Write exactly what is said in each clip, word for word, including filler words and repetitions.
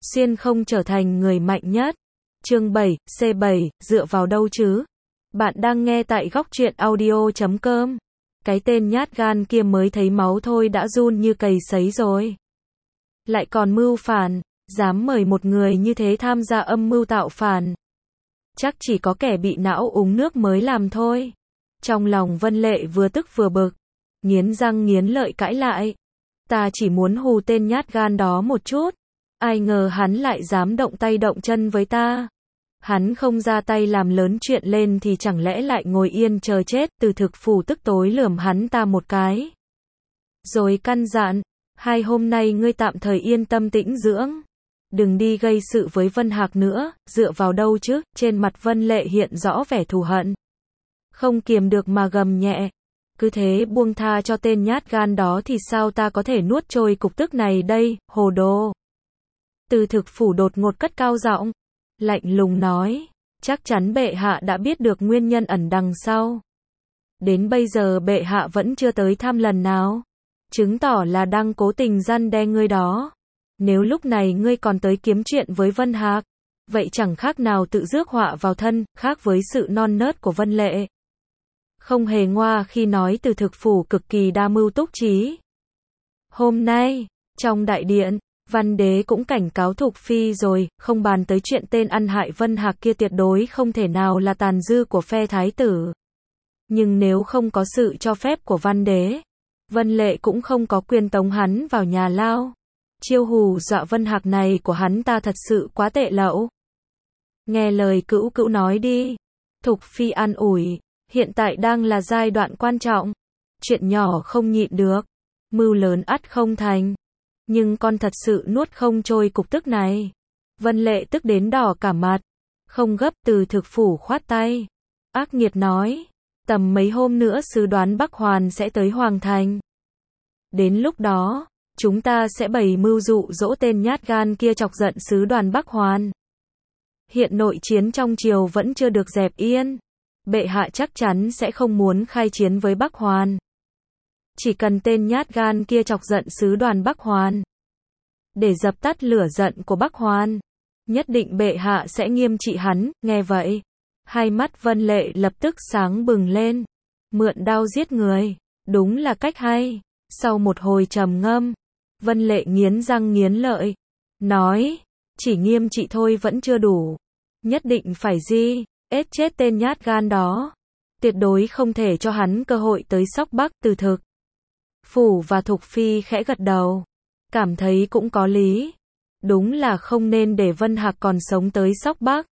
xuyên không trở thành người mạnh nhất. Chương bảy, C bảy, dựa vào đâu chứ? Bạn đang nghe tại góc truyện audio chấm com. Cái tên nhát gan kia mới thấy máu thôi đã run như cầy sấy rồi. Lại còn mưu phản, dám mời một người như thế tham gia âm mưu tạo phản. Chắc chỉ có kẻ bị não uống nước mới làm thôi. Trong lòng Vân Lệ vừa tức vừa bực, nghiến răng nghiến lợi cãi lại. Ta chỉ muốn hù tên nhát gan đó một chút. Ai ngờ hắn lại dám động tay động chân với ta. Hắn không ra tay làm lớn chuyện lên thì chẳng lẽ lại ngồi yên chờ chết. Từ thực phủ tức tối lườm hắn ta một cái. Rồi căn dặn, hai hôm nay ngươi tạm thời yên tâm tĩnh dưỡng. Đừng đi gây sự với Vân Hạc nữa, dựa vào đâu chứ? Trên mặt Vân Lệ hiện rõ vẻ thù hận. Không kiềm được mà gầm nhẹ. Cứ thế buông tha cho tên nhát gan đó thì sao ta có thể nuốt trôi cục tức này đây, hồ đồ. Từ thực phủ đột ngột cất cao giọng, lạnh lùng nói, chắc chắn bệ hạ đã biết được nguyên nhân ẩn đằng sau. Đến bây giờ bệ hạ vẫn chưa tới thăm lần nào, chứng tỏ là đang cố tình răn đe ngươi đó. Nếu lúc này ngươi còn tới kiếm chuyện với Vân Hạc, vậy chẳng khác nào tự rước họa vào thân, khác với sự non nớt của Vân Lệ. Không hề ngoa khi nói từ thực phủ cực kỳ đa mưu túc trí. Hôm nay, trong đại điện, Văn đế cũng cảnh cáo Thục Phi rồi, không bàn tới chuyện tên ăn hại Vân Hạc kia tuyệt đối không thể nào là tàn dư của phe thái tử. Nhưng nếu không có sự cho phép của Văn đế, Vân Lệ cũng không có quyền tống hắn vào nhà lao. Chiêu hù dọa Vân Hạc này của hắn ta thật sự quá tệ lậu. Nghe lời cữu cữu nói đi. Thục Phi an ủi, hiện tại đang là giai đoạn quan trọng. Chuyện nhỏ không nhịn được, mưu lớn ắt không thành. Nhưng con thật sự nuốt không trôi cục tức này. Vân Lệ tức đến đỏ cả mặt. Không gấp, từ thực phủ khoát tay. Ác nghiệt nói, tầm mấy hôm nữa sứ đoán Bắc Hoàn sẽ tới Hoàng Thành. Đến lúc đó, chúng ta sẽ bày mưu dụ dỗ tên nhát gan kia chọc giận sứ đoàn Bắc Hoàn. Hiện nội chiến trong triều vẫn chưa được dẹp yên. Bệ hạ chắc chắn sẽ không muốn khai chiến với Bắc Hoàn. Chỉ cần tên nhát gan kia chọc giận sứ đoàn Bắc Hoàn, để dập tắt lửa giận của Bắc Hoàn, nhất định bệ hạ sẽ nghiêm trị hắn. Nghe vậy, hai mắt Vân Lệ lập tức sáng bừng lên. Mượn đao giết người, đúng là cách hay. Sau một hồi trầm ngâm, Vân Lệ nghiến răng nghiến lợi, nói, chỉ nghiêm trị thôi vẫn chưa đủ. Nhất định phải di, ết chết tên nhát gan đó. Tuyệt đối không thể cho hắn cơ hội tới Sóc Bắc. Từ thực phủ và Thục Phi khẽ gật đầu, cảm thấy cũng có lý. Đúng là không nên để Vân Hạc còn sống tới Sóc Bắc.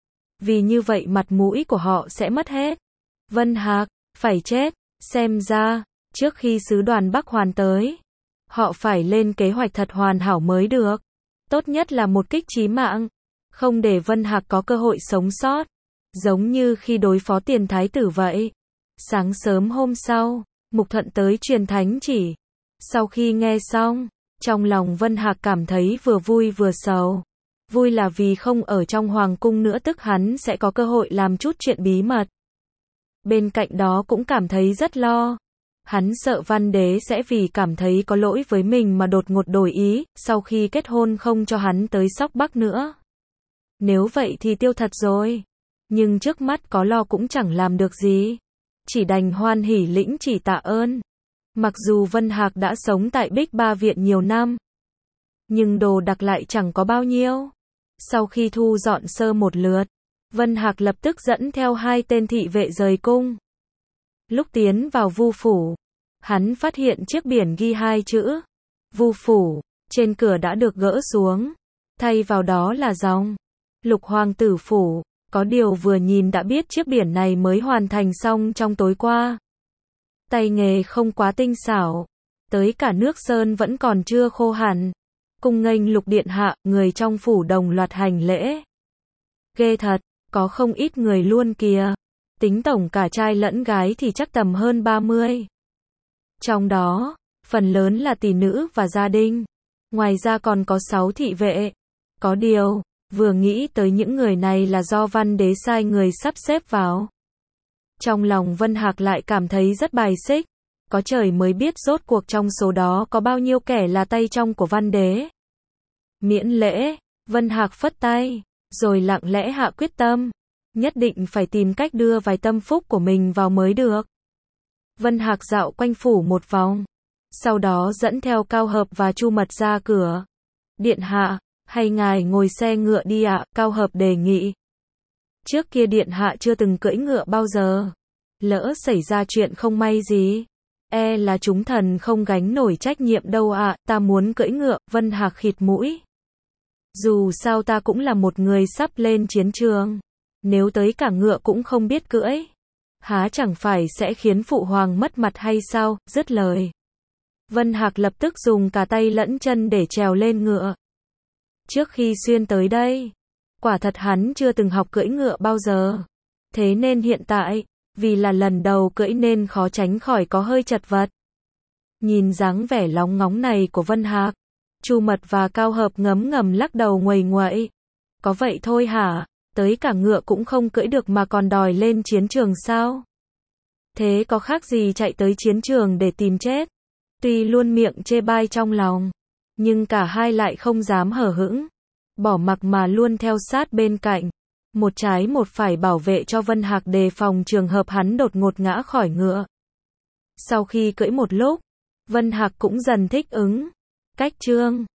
Vì như vậy mặt mũi của họ sẽ mất hết. Vân Hạc, phải chết. Xem ra, trước khi sứ đoàn Bắc Hoàn tới, họ phải lên kế hoạch thật hoàn hảo mới được. Tốt nhất là một kích chí mạng, không để Vân Hạc có cơ hội sống sót. Giống như khi đối phó tiền thái tử vậy. Sáng sớm hôm sau, Mục Thuận tới truyền thánh chỉ. Sau khi nghe xong, trong lòng Vân Hạc cảm thấy vừa vui vừa sầu. Vui là vì không ở trong hoàng cung nữa, tức hắn sẽ có cơ hội làm chút chuyện bí mật. Bên cạnh đó cũng cảm thấy rất lo. Hắn sợ Văn đế sẽ vì cảm thấy có lỗi với mình mà đột ngột đổi ý, sau khi kết hôn không cho hắn tới Sóc Bắc nữa. Nếu vậy thì tiêu thật rồi. Nhưng trước mắt có lo cũng chẳng làm được gì. Chỉ đành hoan hỉ lĩnh chỉ tạ ơn. Mặc dù Vân Hạc đã sống tại Bích Ba Viện nhiều năm, nhưng đồ đạc lại chẳng có bao nhiêu. Sau khi thu dọn sơ một lượt, Vân Hạc lập tức dẫn theo hai tên thị vệ rời cung. Lúc tiến vào Vu phủ, hắn phát hiện chiếc biển ghi hai chữ Vu phủ trên cửa đã được gỡ xuống, thay vào đó là dòng Lục Hoàng tử phủ. Có điều vừa nhìn đã biết chiếc biển này mới hoàn thành xong trong tối qua. Tay nghề không quá tinh xảo, tới cả nước sơn vẫn còn chưa khô hẳn. Cung nghênh Lục điện hạ, người trong phủ đồng loạt hành lễ. Ghê thật, có không ít người luôn kìa. Tính tổng cả trai lẫn gái thì chắc tầm hơn ba mươi. Trong đó, phần lớn là tỷ nữ và gia đình. Ngoài ra còn có sáu thị vệ. Có điều, vừa nghĩ tới những người này là do Văn đế sai người sắp xếp vào. Trong lòng Vân Hạc lại cảm thấy rất bài xích. Có trời mới biết rốt cuộc trong số đó có bao nhiêu kẻ là tay trong của Văn đế. Miễn lễ, Vân Hạc phất tay, rồi lặng lẽ hạ quyết tâm. Nhất định phải tìm cách đưa vài tâm phúc của mình vào mới được. Vân Hạc dạo quanh phủ một vòng. Sau đó dẫn theo Cao Hợp và Chu Mật ra cửa. Điện hạ, hay ngài ngồi xe ngựa đi ạ, Cao Hợp đề nghị. Trước kia điện hạ chưa từng cưỡi ngựa bao giờ. Lỡ xảy ra chuyện không may gì, e là chúng thần không gánh nổi trách nhiệm đâu ạ, ta muốn cưỡi ngựa, Vân Hạc khịt mũi. Dù sao ta cũng là một người sắp lên chiến trường. Nếu tới cả ngựa cũng không biết cưỡi, há chẳng phải sẽ khiến phụ hoàng mất mặt hay sao, dứt lời. Vân Hạc lập tức dùng cả tay lẫn chân để trèo lên ngựa. Trước khi xuyên tới đây, quả thật hắn chưa từng học cưỡi ngựa bao giờ. Thế nên hiện tại, vì là lần đầu cưỡi nên khó tránh khỏi có hơi chật vật. Nhìn dáng vẻ lóng ngóng này của Vân Hạc, Chu Mật và Cao Hợp ngấm ngầm lắc đầu nguầy nguậy. Có vậy thôi hả? Tới cả ngựa cũng không cưỡi được mà còn đòi lên chiến trường sao? Thế có khác gì chạy tới chiến trường để tìm chết? Tuy luôn miệng chê bai trong lòng, nhưng cả hai lại không dám hở hững, bỏ mặc mà luôn theo sát bên cạnh. Một trái một phải bảo vệ cho Vân Hạc đề phòng trường hợp hắn đột ngột ngã khỏi ngựa. Sau khi cưỡi một lúc, Vân Hạc cũng dần thích ứng. Cách chương